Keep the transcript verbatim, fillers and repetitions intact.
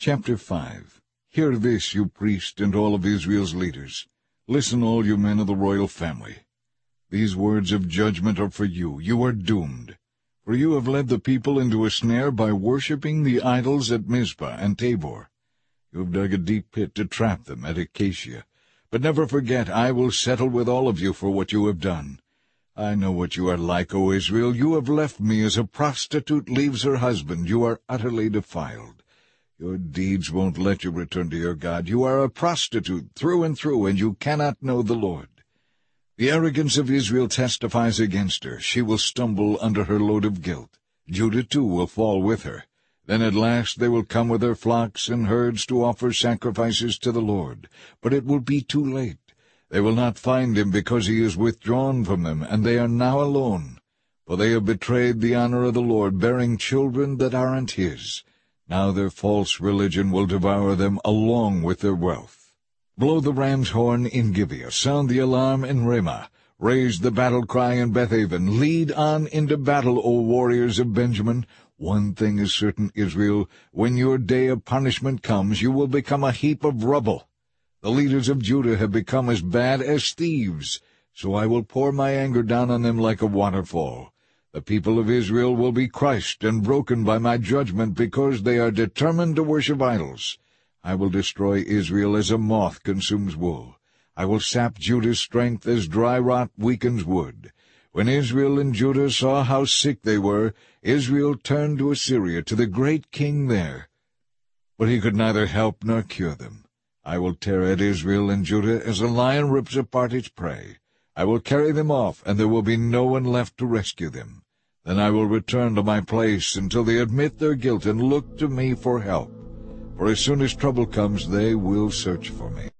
Chapter five. Hear this, you priests and all of Israel's leaders. Listen, all you men of the royal family. These words of judgment are for you. You are doomed. For you have led the people into a snare by worshipping the idols at Mizpah and Tabor. You have dug a deep pit to trap them at Acacia. But never forget, I will settle with all of you for what you have done. I know what you are like, O Israel. You have left me as a prostitute leaves her husband. You are utterly defiled. Your deeds won't let you return to your God. You are a prostitute through and through, and you cannot know the Lord. The arrogance of Israel testifies against her. She will stumble under her load of guilt. Judah too will fall with her. Then at last they will come with their flocks and herds to offer sacrifices to the Lord. But it will be too late. They will not find him, because he is withdrawn from them, and they are now alone. For they have betrayed the honor of the Lord, bearing children that aren't his. Now their false religion will devour them along with their wealth. Blow the ram's horn in Gibeah, sound the alarm in Ramah, raise the battle cry in Bethaven, lead on into battle, O warriors of Benjamin. One thing is certain, Israel, when your day of punishment comes, you will become a heap of rubble. The leaders of Judah have become as bad as thieves, so I will pour my anger down on them like a waterfall. The people of Israel will be crushed and broken by my judgment, because they are determined to worship idols. I will destroy Israel as a moth consumes wool. I will sap Judah's strength as dry rot weakens wood. When Israel and Judah saw how sick they were, Israel turned to Assyria, to the great king there. But he could neither help nor cure them. I will tear at Israel and Judah as a lion rips apart its prey. I will carry them off, and there will be no one left to rescue them. Then I will return to my place until they admit their guilt and look to me for help. For as soon as trouble comes, they will search for me.